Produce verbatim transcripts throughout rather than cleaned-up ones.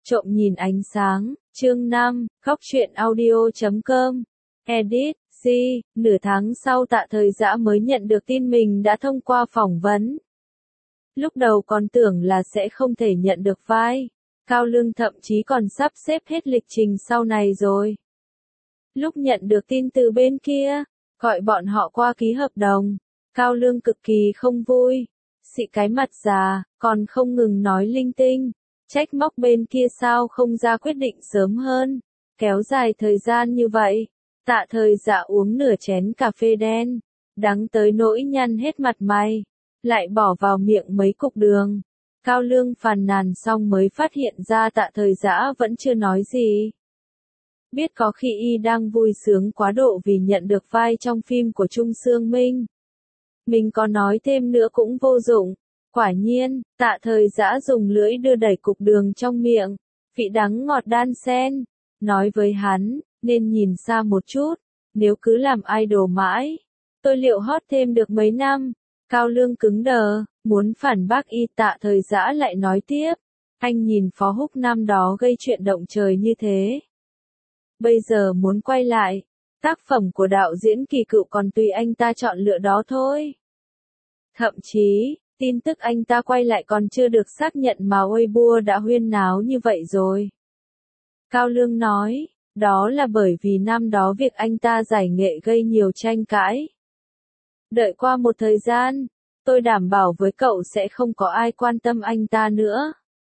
Trộm nhìn ánh sáng, chương năm, khóc chuyện audio chấm com, edit, C, nửa tháng sau Tạ Thời Dã mới nhận được tin mình đã thông qua phỏng vấn. Lúc đầu còn tưởng là sẽ không thể nhận được vai, Cao Lương thậm chí còn sắp xếp hết lịch trình sau này rồi. Lúc nhận được tin từ bên kia, gọi bọn họ qua ký hợp đồng, Cao Lương cực kỳ không vui, xị cái mặt già, còn không ngừng nói linh tinh. Trách móc bên kia sao không ra quyết định sớm hơn, kéo dài thời gian như vậy. Tạ Thời Dã uống nửa chén cà phê đen, đắng tới nỗi nhăn hết mặt mày, lại bỏ vào miệng mấy cục đường. Cao Lương phàn nàn xong mới phát hiện ra Tạ Thời Dã vẫn chưa nói gì. Biết có khi y đang vui sướng quá độ vì nhận được vai trong phim của Trung Sương Minh. Mình có nói thêm nữa cũng vô dụng. Quả nhiên, Tạ Thời Dã dùng lưỡi đưa đẩy cục đường trong miệng, vị đắng ngọt đan xen, nói với hắn, nên nhìn xa một chút, nếu cứ làm idol mãi, tôi liệu hot thêm được mấy năm. Cao Lương cứng đờ, muốn phản bác y. Tạ Thời Dã lại nói tiếp, anh nhìn Phó Húc năm đó gây chuyện động trời như thế. Bây giờ muốn quay lại, tác phẩm của đạo diễn Kỳ Cựu còn tùy anh ta chọn lựa đó thôi. Thậm chí, tin tức anh ta quay lại còn chưa được xác nhận mà Weibo đã huyên náo như vậy rồi. Cao Lương nói, đó là bởi vì năm đó việc anh ta giải nghệ gây nhiều tranh cãi. Đợi qua một thời gian, tôi đảm bảo với cậu sẽ không có ai quan tâm anh ta nữa.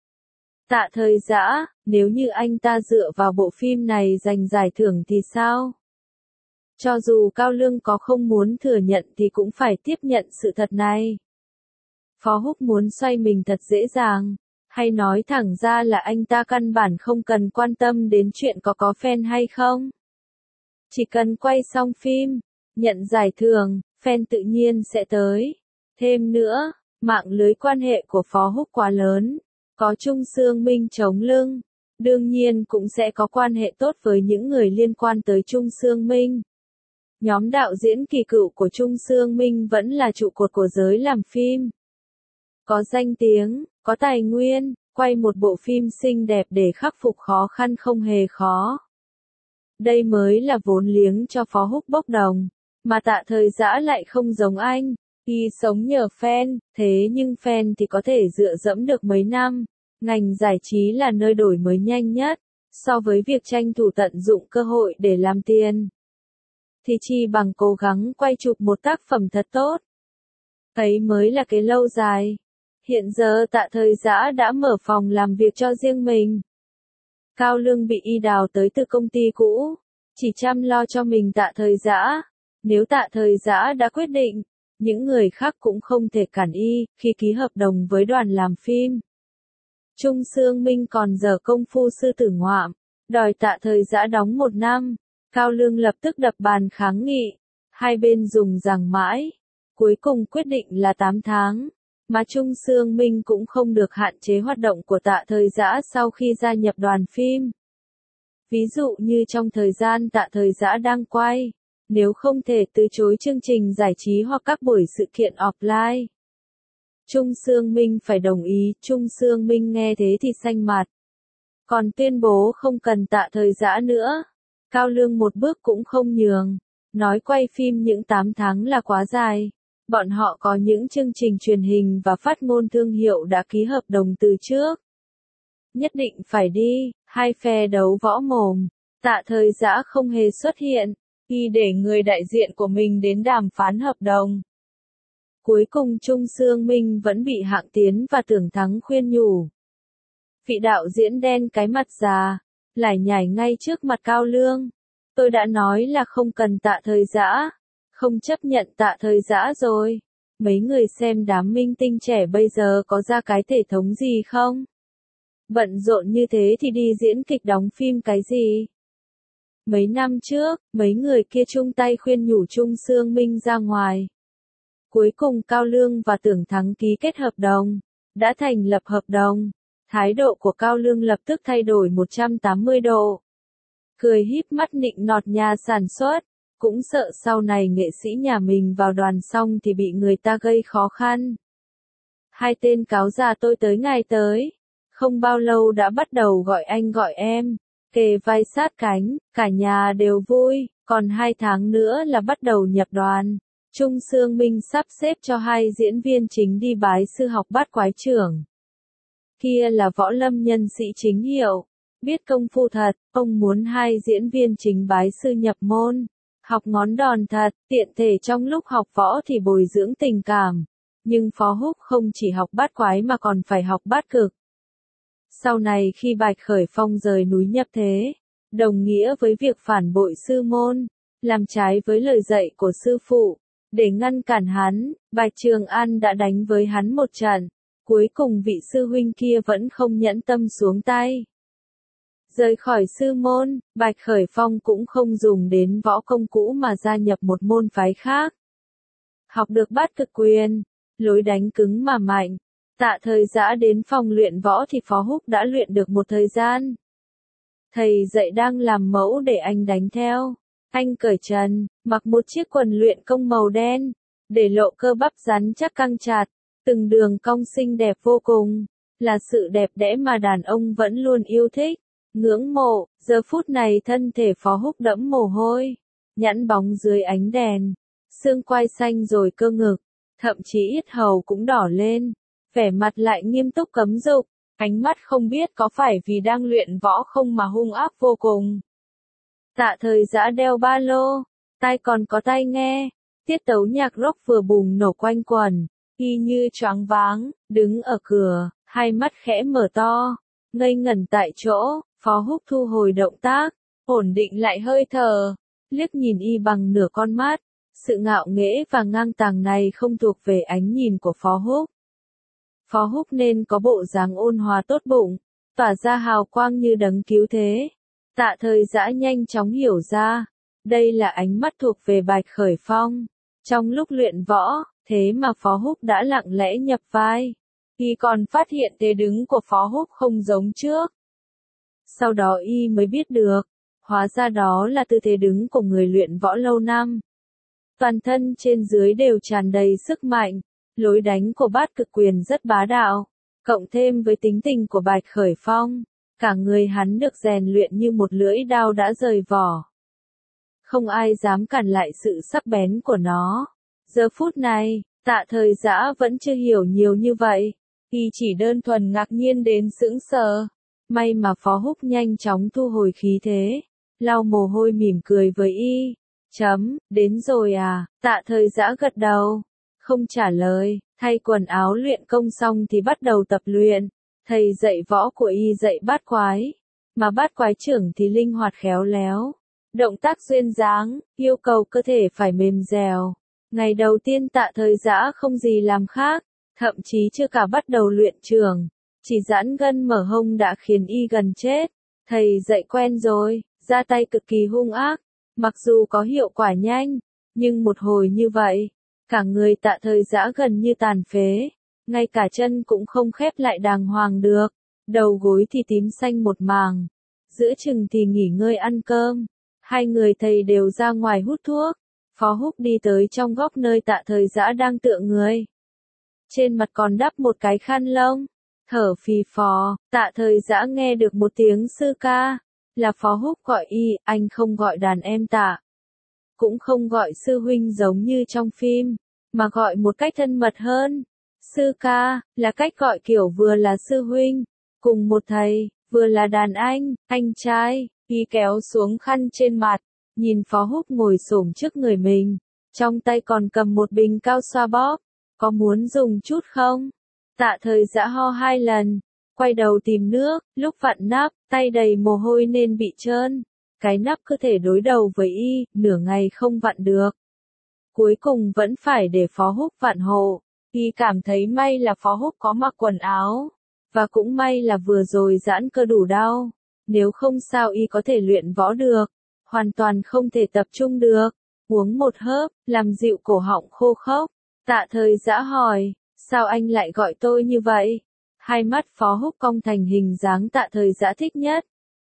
Tạ Thời Dã, nếu như anh ta dựa vào bộ phim này giành giải thưởng thì sao? Cho dù Cao Lương có không muốn thừa nhận thì cũng phải tiếp nhận sự thật này. Phó Húc muốn xoay mình thật dễ dàng, hay nói thẳng ra là anh ta căn bản không cần quan tâm đến chuyện có có fan hay không. Chỉ cần quay xong phim, nhận giải thưởng, fan tự nhiên sẽ tới. Thêm nữa, mạng lưới quan hệ của Phó Húc quá lớn, có Trung Sương Minh chống lưng, đương nhiên cũng sẽ có quan hệ tốt với những người liên quan tới Trung Sương Minh. Nhóm đạo diễn Kỳ Cựu của Trung Sương Minh vẫn là trụ cột của giới làm phim. Có danh tiếng, có tài nguyên, quay một bộ phim xinh đẹp để khắc phục khó khăn không hề khó. Đây mới là vốn liếng cho Phó Húc bốc đồng, mà Tạ Thời Dã lại không giống anh, y sống nhờ fan, thế nhưng fan thì có thể dựa dẫm được mấy năm. Ngành giải trí là nơi đổi mới nhanh nhất, so với việc tranh thủ tận dụng cơ hội để làm tiền. Thì chi bằng cố gắng quay chụp một tác phẩm thật tốt. Ấy mới là cái lâu dài. Hiện giờ Tạ Thời Dã đã mở phòng làm việc cho riêng mình. Cao Lương bị y đào tới từ công ty cũ, chỉ chăm lo cho mình Tạ Thời Dã. Nếu Tạ Thời Dã đã quyết định, những người khác cũng không thể cản y khi ký hợp đồng với đoàn làm phim. Trung Sương Minh còn dở công phu sư tử ngoạm, đòi Tạ Thời Dã đóng một năm. Cao Lương lập tức đập bàn kháng nghị, hai bên dùng giằng mãi, cuối cùng quyết định là tám tháng, mà Trung Sương Minh cũng không được hạn chế hoạt động của Tạ Thời Dã sau khi gia nhập đoàn phim. Ví dụ như trong thời gian Tạ Thời Dã đang quay, nếu không thể từ chối chương trình giải trí hoặc các buổi sự kiện offline, Trung Sương Minh phải đồng ý. Trung Sương Minh nghe thế thì xanh mặt, còn tuyên bố không cần Tạ Thời Dã nữa. Cao Lương một bước cũng không nhường, nói quay phim những tám tháng là quá dài. Bọn họ có những chương trình truyền hình và phát ngôn thương hiệu đã ký hợp đồng từ trước. Nhất định phải đi, hai phe đấu võ mồm. Tạ Thời Dã không hề xuất hiện, y để người đại diện của mình đến đàm phán hợp đồng. Cuối cùng Trung Sương Minh vẫn bị Hạng Tiến và Tưởng Thắng khuyên nhủ. Vị đạo diễn đen cái mặt già, lải nhải ngay trước mặt Cao Lương. Tôi đã nói là không cần Tạ Thời Dã, không chấp nhận Tạ Thời Dã rồi. Mấy người xem đám minh tinh trẻ bây giờ có ra cái thể thống gì không? Bận rộn như thế thì đi diễn kịch đóng phim cái gì? Mấy năm trước, mấy người kia chung tay khuyên nhủ Trung Sương Minh ra ngoài. Cuối cùng Cao Lương và Tưởng Thắng ký kết hợp đồng, đã thành lập hợp đồng. Thái độ của Cao Lương lập tức thay đổi một trăm tám mươi độ. Cười híp mắt nịnh nọt nhà sản xuất, cũng sợ sau này nghệ sĩ nhà mình vào đoàn xong thì bị người ta gây khó khăn. Hai tên cáo già tôi tới ngài tới, Không bao lâu đã bắt đầu gọi anh gọi em, kề vai sát cánh, cả nhà đều vui, còn hai tháng nữa là bắt đầu nhập đoàn. Trung Sương Minh sắp xếp cho hai diễn viên chính đi bái sư học bát quái trưởng. Kia là võ lâm nhân sĩ chính hiệu, biết công phu thật, ông muốn hai diễn viên chính bái sư nhập môn, học ngón đòn thật, tiện thể trong lúc học võ thì bồi dưỡng tình cảm. Nhưng Phó Húc không chỉ học bát quái mà còn phải học bát cực. Sau này khi Bạch Khởi Phong rời núi nhập thế, đồng nghĩa với việc phản bội sư môn, làm trái với lời dạy của sư phụ. Để ngăn cản hắn, Bạch Trường An đã đánh với hắn một trận. Cuối cùng vị sư huynh kia vẫn không nhẫn tâm xuống tay. Rời khỏi sư môn, Bạch Khởi Phong cũng không dùng đến võ công cũ mà gia nhập một môn phái khác. Học được bát cực quyền, lối đánh cứng mà mạnh. Tạ Thời Dã đến phòng luyện võ thì Phó Húc đã luyện được một thời gian. Thầy dạy đang làm mẫu để anh đánh theo. Anh cởi trần, mặc một chiếc quần luyện công màu đen, để lộ cơ bắp rắn chắc căng chặt, từng đường cong xinh đẹp vô cùng, là sự đẹp đẽ mà đàn ông vẫn luôn yêu thích, ngưỡng mộ. Giờ phút này thân thể Phó Húc đẫm mồ hôi, nhẵn bóng dưới ánh đèn, xương quai xanh rồi cơ ngực, thậm chí yết hầu cũng đỏ lên, vẻ mặt lại nghiêm túc cấm dục, ánh mắt không biết có phải vì đang luyện võ không mà hung ác vô cùng. Tạ Thời Dã đeo ba lô, tai còn có tai nghe, tiết tấu nhạc rock vừa bùng nổ quanh quẩn, y như choáng váng, đứng ở cửa, hai mắt khẽ mở to, ngây ngẩn tại chỗ. Phó Húc thu hồi động tác, ổn định lại hơi thở, liếc nhìn y bằng nửa con mắt, sự ngạo nghễ và ngang tàng này không thuộc về ánh nhìn của Phó Húc. Phó Húc nên có bộ dáng ôn hòa tốt bụng, tỏa ra hào quang như đấng cứu thế. Tạ Thời Dã nhanh chóng hiểu ra, đây là ánh mắt thuộc về Bạch Khởi Phong. Trong lúc luyện võ, thế mà Phó Húc đã lặng lẽ nhập vai. Y còn phát hiện thế đứng của Phó Húc không giống trước. Sau đó y mới biết được, hóa ra đó là tư thế đứng của người luyện võ lâu năm. Toàn thân trên dưới đều tràn đầy sức mạnh, lối đánh của bát cực quyền rất bá đạo, cộng thêm với tính tình của Bạch Khởi Phong, cả người hắn được rèn luyện như một lưỡi đao đã rời vỏ. Không ai dám cản lại sự sắc bén của nó. Giờ phút này, Tạ Thời Dã vẫn chưa hiểu nhiều như vậy, y chỉ đơn thuần ngạc nhiên đến sững sờ. May mà Phó Húc nhanh chóng thu hồi khí thế, lau mồ hôi mỉm cười với y. Chấm, đến rồi à? Tạ Thời Dã gật đầu, không trả lời, thay quần áo luyện công xong thì bắt đầu tập luyện. Thầy dạy võ của y dạy bát quái, mà bát quái trưởng thì linh hoạt khéo léo, động tác duyên dáng, yêu cầu cơ thể phải mềm dẻo. Ngày đầu tiên Tạ Thời Dã không gì làm khác, thậm chí chưa cả bắt đầu luyện trường, chỉ giãn gân mở hông đã khiến y gần chết. Thầy dạy quen rồi, ra tay cực kỳ hung ác, mặc dù có hiệu quả nhanh, nhưng một hồi như vậy, cả người Tạ Thời Dã gần như tàn phế, ngay cả chân cũng không khép lại đàng hoàng được, đầu gối thì tím xanh một màng, giữa chừng thì nghỉ ngơi ăn cơm. Hai người thầy đều ra ngoài hút thuốc. Phó Húc đi tới trong góc nơi Tạ Thời Dã đang tựa người, trên mặt còn đắp một cái khăn lông, thở phì phò. Tạ Thời Dã nghe được một tiếng sư ca, là Phó Húc gọi y. Anh không gọi đàn em Tạ, cũng không gọi sư huynh giống như trong phim, mà gọi một cách thân mật hơn. Sư ca, là cách gọi kiểu vừa là sư huynh, cùng một thầy, vừa là đàn anh, anh trai. Y kéo xuống khăn trên mặt, nhìn Phó Húc ngồi xổm trước người mình, trong tay còn cầm một bình cao xoa bóp. Có muốn dùng chút không? Tạ Thời Dã ho hai lần, quay đầu tìm nước, lúc vặn nắp, tay đầy mồ hôi nên bị trơn. Cái nắp cứ thể đối đầu với y, nửa ngày không vặn được. Cuối cùng vẫn phải để Phó Húc vặn hộ. Y cảm thấy may là Phó Húc có mặc quần áo, và cũng may là vừa rồi giãn cơ đủ đau. Nếu không sao y có thể luyện võ được, hoàn toàn không thể tập trung được. Uống một hớp, làm dịu cổ họng khô khốc. Tạ Thời Dã hỏi, sao anh lại gọi tôi như vậy? Hai mắt Phó Húc cong thành hình dáng Tạ Thời Dã thích nhất.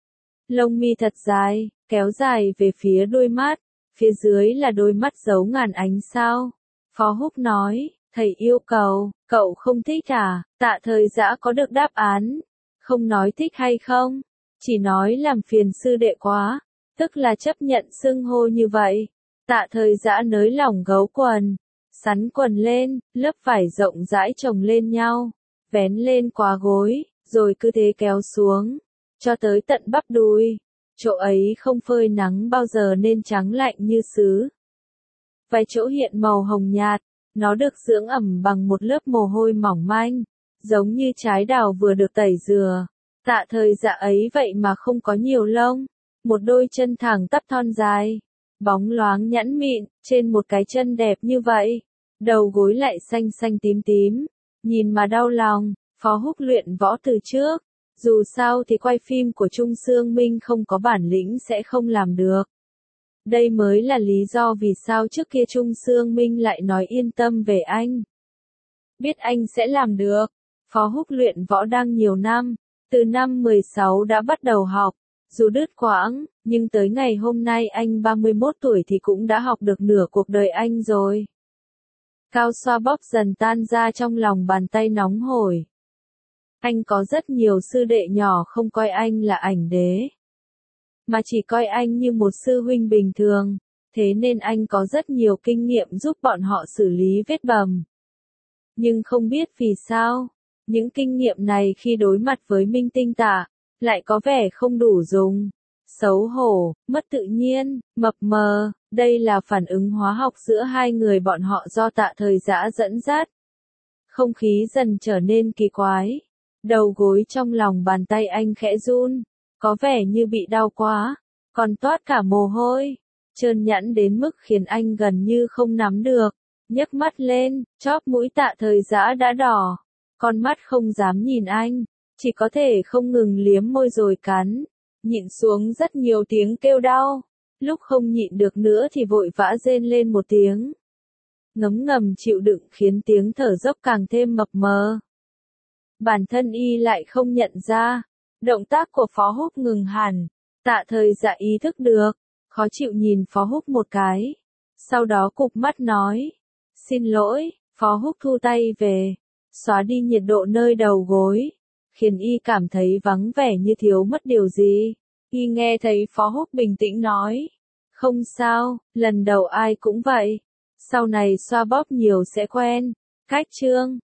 Lông mi thật dài, kéo dài về phía đôi mắt, phía dưới là đôi mắt giấu ngàn ánh sao. Phó Húc nói, thầy yêu cầu, cậu không thích à? Tạ Thời Dã có được đáp án. Không nói thích hay không, chỉ nói làm phiền sư đệ quá, tức là chấp nhận xưng hô như vậy. Tạ Thời Dã nới lỏng gấu quần, sắn quần lên, lớp vải rộng rãi chồng lên nhau, vén lên quá gối, rồi cứ thế kéo xuống, cho tới tận bắp đùi. Chỗ ấy không phơi nắng bao giờ nên trắng lạnh như sứ. Vài chỗ hiện màu hồng nhạt, nó được dưỡng ẩm bằng một lớp mồ hôi mỏng manh, giống như trái đào vừa được tẩy dừa. Tạ Thời Dã ấy vậy mà không có nhiều lông, một đôi chân thẳng tắp thon dài, bóng loáng nhẵn mịn, trên một cái chân đẹp như vậy, đầu gối lại xanh xanh tím tím, nhìn mà đau lòng. Phó Húc luyện võ từ trước, dù sao thì quay phim của Trung Xương Minh không có bản lĩnh sẽ không làm được. Đây mới là lý do vì sao trước kia Trung Xương Minh lại nói yên tâm về anh. Biết anh sẽ làm được. Phó Húc luyện võ đang nhiều năm, từ năm mười sáu đã bắt đầu học, dù đứt quãng, nhưng tới ngày hôm nay anh ba mươi mốt tuổi thì cũng đã học được nửa cuộc đời anh rồi. Cao xoa bóp dần tan ra trong lòng bàn tay nóng hổi. Anh có rất nhiều sư đệ nhỏ không coi anh là ảnh đế, mà chỉ coi anh như một sư huynh bình thường, thế nên anh có rất nhiều kinh nghiệm giúp bọn họ xử lý vết bầm. Nhưng không biết vì sao, những kinh nghiệm này khi đối mặt với Minh Tinh Tạ, lại có vẻ không đủ dùng. Xấu hổ, mất tự nhiên, mập mờ, đây là phản ứng hóa học giữa hai người bọn họ do Tạ Thời Dã dẫn dắt. Không khí dần trở nên kỳ quái. Đầu gối trong lòng bàn tay anh khẽ run, có vẻ như bị đau quá, còn toát cả mồ hôi, trơn nhẵn đến mức khiến anh gần như không nắm được. Nhấc mắt lên, chóp mũi Tạ Thời Dã đã đỏ, con mắt không dám nhìn anh, chỉ có thể không ngừng liếm môi rồi cắn, nhịn xuống rất nhiều tiếng kêu đau, lúc không nhịn được nữa thì vội vã rên lên một tiếng. Ngấm ngầm chịu đựng khiến tiếng thở dốc càng thêm mập mờ. Bản thân y lại không nhận ra, động tác của Phó Húc ngừng hẳn, Tạ Thời Dã ý thức được, khó chịu nhìn Phó Húc một cái, sau đó cụp mắt nói, xin lỗi. Phó Húc thu tay về, xóa đi nhiệt độ nơi đầu gối, khiến y cảm thấy vắng vẻ như thiếu mất điều gì. Y nghe thấy Phó Húc bình tĩnh nói, không sao, lần đầu ai cũng vậy, sau này xoa bóp nhiều sẽ quen. Cách chương